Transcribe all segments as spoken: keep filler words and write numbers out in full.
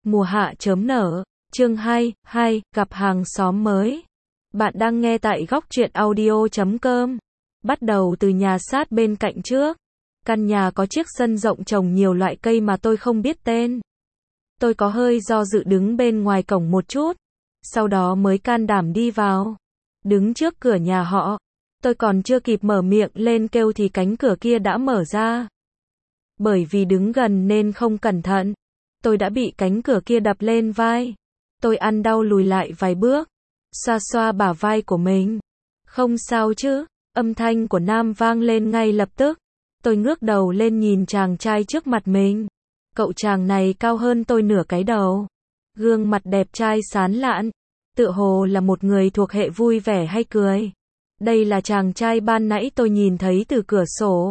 Mùa hạ chớm nở, chương hai, hai, gặp hàng xóm mới. Bạn đang nghe tại góc truyện audio chấm com. Bắt đầu từ nhà sát bên cạnh trước. Căn nhà có chiếc sân rộng trồng nhiều loại cây mà tôi không biết tên. Tôi có hơi do dự đứng bên ngoài cổng một chút, sau đó mới can đảm đi vào. Đứng trước cửa nhà họ, tôi còn chưa kịp mở miệng lên kêu thì cánh cửa kia đã mở ra. Bởi vì đứng gần nên không cẩn thận, tôi đã bị cánh cửa kia đập lên vai. Tôi ăn đau lùi lại vài bước, xoa xoa bả vai của mình. Không sao chứ, âm thanh của Nam vang lên ngay lập tức. Tôi ngước đầu lên nhìn chàng trai trước mặt mình. Cậu chàng này cao hơn tôi nửa cái đầu. Gương mặt đẹp trai sán lạn, tựa hồ là một người thuộc hệ vui vẻ hay cười. Đây là chàng trai ban nãy tôi nhìn thấy từ cửa sổ.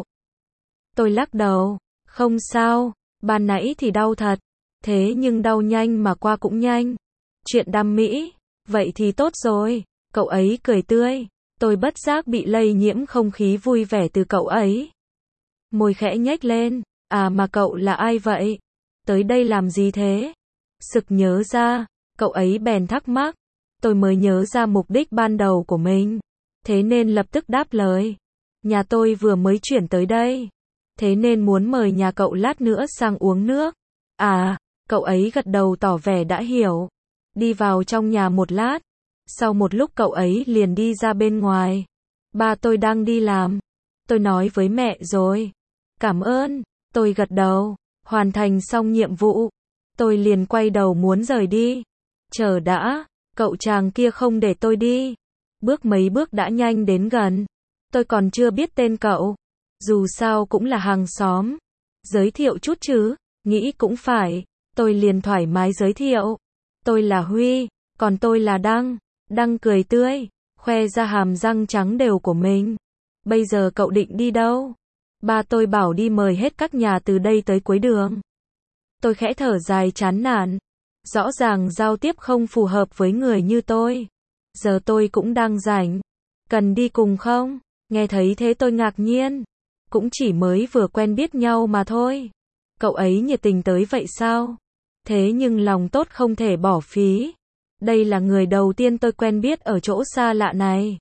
Tôi lắc đầu, không sao, ban nãy thì đau thật. Thế nhưng đau nhanh mà qua cũng nhanh. Chuyện đam mỹ, vậy thì tốt rồi. Cậu ấy cười tươi. Tôi bất giác bị lây nhiễm không khí vui vẻ từ cậu ấy. Môi khẽ nhếch lên. À mà cậu là ai vậy? Tới đây làm gì thế? Sực nhớ ra, cậu ấy bèn thắc mắc. Tôi mới nhớ ra mục đích ban đầu của mình. Thế nên lập tức đáp lời. Nhà tôi vừa mới chuyển tới đây. Thế nên muốn mời nhà cậu lát nữa sang uống nước. À, cậu ấy gật đầu tỏ vẻ đã hiểu. Đi vào trong nhà một lát. Sau một lúc cậu ấy liền đi ra bên ngoài. Ba tôi đang đi làm. Tôi nói với mẹ rồi. Cảm ơn. Tôi gật đầu. Hoàn thành xong nhiệm vụ. Tôi liền quay đầu muốn rời đi. Chờ đã. Cậu chàng kia không để tôi đi. Bước mấy bước đã nhanh đến gần. Tôi còn chưa biết tên cậu. Dù sao cũng là hàng xóm. Giới thiệu chút chứ. Nghĩ cũng phải. Tôi liền thoải mái giới thiệu. Tôi là Huy. Còn tôi là Đăng. Đăng cười tươi. Khoe ra hàm răng trắng đều của mình. Bây giờ cậu định đi đâu? Ba tôi bảo đi mời hết các nhà từ đây tới cuối đường. Tôi khẽ thở dài chán nản. Rõ ràng giao tiếp không phù hợp với người như tôi. Giờ tôi cũng đang rảnh. Cần đi cùng không? Nghe thấy thế tôi ngạc nhiên. Cũng chỉ mới vừa quen biết nhau mà thôi. Cậu ấy nhiệt tình tới vậy sao? Thế nhưng lòng tốt không thể bỏ phí. Đây là người đầu tiên tôi quen biết ở chỗ xa lạ này.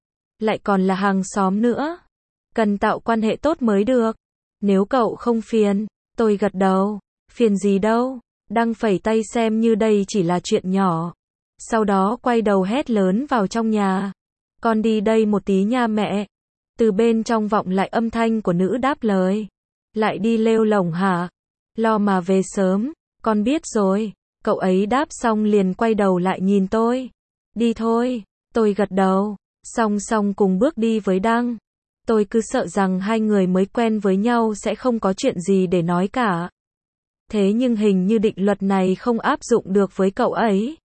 Lại còn là hàng xóm nữa. Cần tạo quan hệ tốt mới được. Nếu cậu không phiền, tôi gật đầu. Phiền gì đâu. Đăng phẩy tay xem như đây chỉ là chuyện nhỏ. Sau đó quay đầu hét lớn vào trong nhà. Con đi đây một tí nha mẹ. Từ bên trong vọng lại âm thanh của nữ đáp lời. Lại đi lêu lổng hả? Lo mà về sớm. Con biết rồi. Cậu ấy đáp xong liền quay đầu lại nhìn tôi. Đi thôi. Tôi gật đầu. Song song cùng bước đi với Đăng. Tôi cứ sợ rằng hai người mới quen với nhau sẽ không có chuyện gì để nói cả. Thế nhưng hình như định luật này không áp dụng được với cậu ấy.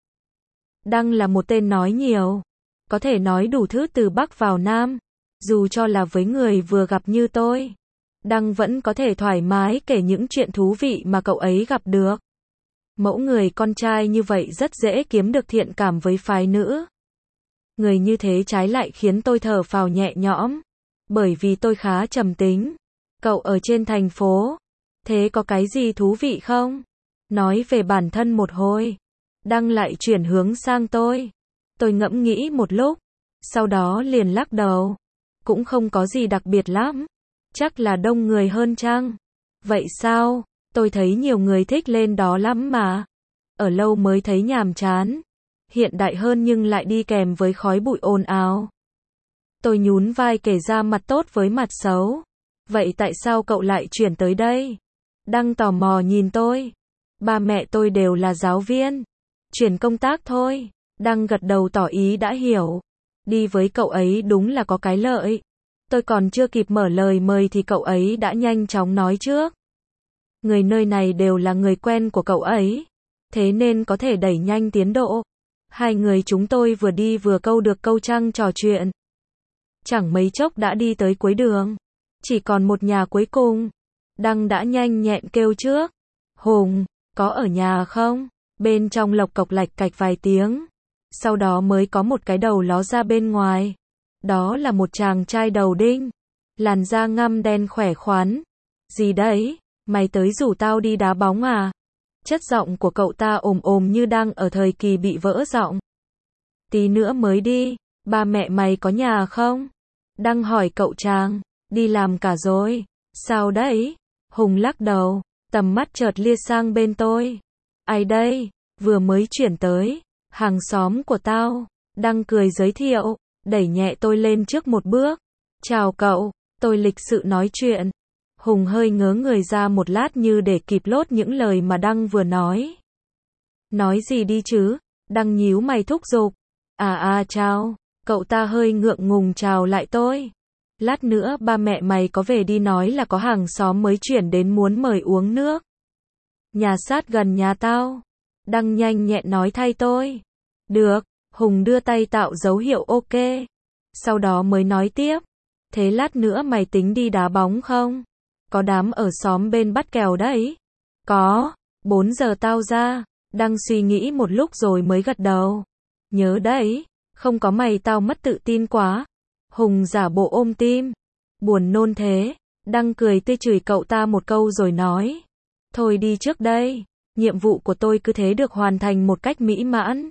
Đăng là một tên nói nhiều. Có thể nói đủ thứ từ Bắc vào Nam. Dù cho là với người vừa gặp như tôi. Đăng vẫn có thể thoải mái kể những chuyện thú vị mà cậu ấy gặp được. Mẫu người con trai như vậy rất dễ kiếm được thiện cảm với phái nữ. Người như thế trái lại khiến tôi thở phào nhẹ nhõm. Bởi vì tôi khá trầm tính. Cậu ở trên thành phố. Thế có cái gì thú vị không? Nói về bản thân một hồi. Đăng lại chuyển hướng sang tôi. Tôi ngẫm nghĩ một lúc. Sau đó liền lắc đầu. Cũng không có gì đặc biệt lắm. Chắc là đông người hơn chăng? Vậy sao? Tôi thấy nhiều người thích lên đó lắm mà. Ở lâu mới thấy nhàm chán. Hiện đại hơn nhưng lại đi kèm với khói bụi ồn ào. Tôi nhún vai kể ra mặt tốt với mặt xấu. Vậy tại sao cậu lại chuyển tới đây? Đăng tò mò nhìn tôi. Ba mẹ tôi đều là giáo viên. Chuyển công tác thôi. Đăng gật đầu tỏ ý đã hiểu. Đi với cậu ấy đúng là có cái lợi. Tôi còn chưa kịp mở lời mời thì cậu ấy đã nhanh chóng nói trước. Người nơi này đều là người quen của cậu ấy. Thế nên có thể đẩy nhanh tiến độ. Hai người chúng tôi vừa đi vừa câu được câu trăng trò chuyện. Chẳng mấy chốc đã đi tới cuối đường. Chỉ còn một nhà cuối cùng. Đăng đã nhanh nhẹn kêu trước. Hùng, có ở nhà không? Bên trong lộc cộc lạch cạch vài tiếng. Sau đó mới có một cái đầu ló ra bên ngoài. Đó là một chàng trai đầu đinh. Làn da ngăm đen khỏe khoắn. Gì đấy? Mày tới rủ tao đi đá bóng à? Chất giọng của cậu ta ồm ồm như đang ở thời kỳ bị vỡ giọng. Tí nữa mới đi, ba mẹ mày có nhà không? Đăng hỏi cậu chàng, đi làm cả rồi. Sao đấy? Hùng lắc đầu, tầm mắt chợt lia sang bên tôi. Ai đây? Vừa mới chuyển tới, hàng xóm của tao. Đăng cười giới thiệu, đẩy nhẹ tôi lên trước một bước. Chào cậu, tôi lịch sự nói chuyện. Hùng hơi ngớ người ra một lát như để kịp lốt những lời mà Đăng vừa nói. Nói gì đi chứ? Đăng nhíu mày thúc giục. À à chào, cậu ta hơi ngượng ngùng chào lại tôi. Lát nữa ba mẹ mày có về đi nói là có hàng xóm mới chuyển đến muốn mời uống nước. Nhà sát gần nhà tao. Đăng nhanh nhẹn nói thay tôi. Được, Hùng đưa tay tạo dấu hiệu ok. Sau đó mới nói tiếp. Thế lát nữa mày tính đi đá bóng không? Có đám ở xóm bên bắt kèo đấy. Có, bốn giờ tao ra. Đăng suy nghĩ một lúc rồi mới gật đầu. Nhớ đấy, không có mày tao mất tự tin quá. Hùng giả bộ ôm tim. Buồn nôn thế. Đăng cười tươi chửi cậu ta một câu rồi nói. Thôi đi trước đây. Nhiệm vụ của tôi cứ thế được hoàn thành một cách mỹ mãn.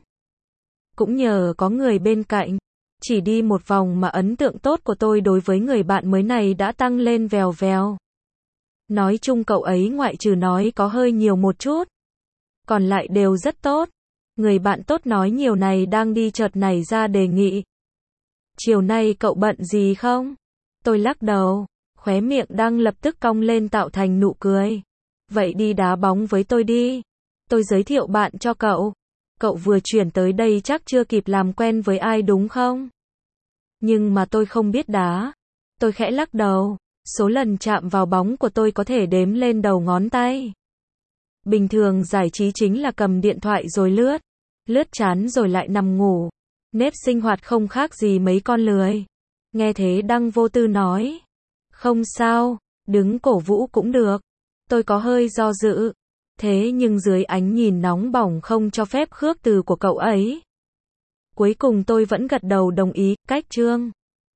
Cũng nhờ có người bên cạnh. Chỉ đi một vòng mà ấn tượng tốt của tôi đối với người bạn mới này đã tăng lên vèo vèo. Nói chung cậu ấy ngoại trừ nói có hơi nhiều một chút. Còn lại đều rất tốt. Người bạn tốt nói nhiều này đang đi chợt nảy ra đề nghị. Chiều nay cậu bận gì không? Tôi lắc đầu. Khóe miệng Đăng lập tức cong lên tạo thành nụ cười. Vậy đi đá bóng với tôi đi. Tôi giới thiệu bạn cho cậu. Cậu vừa chuyển tới đây chắc chưa kịp làm quen với ai đúng không? Nhưng mà tôi không biết đá. Tôi khẽ lắc đầu. Số lần chạm vào bóng của tôi có thể đếm lên đầu ngón tay. Bình thường giải trí chính là cầm điện thoại rồi lướt. Lướt chán rồi lại nằm ngủ. Nếp sinh hoạt không khác gì mấy con lười. Nghe thế Đăng vô tư nói. Không sao, đứng cổ vũ cũng được. Tôi có hơi do dự. Thế nhưng dưới ánh nhìn nóng bỏng không cho phép khước từ của cậu ấy. Cuối cùng tôi vẫn gật đầu đồng ý, cách chương.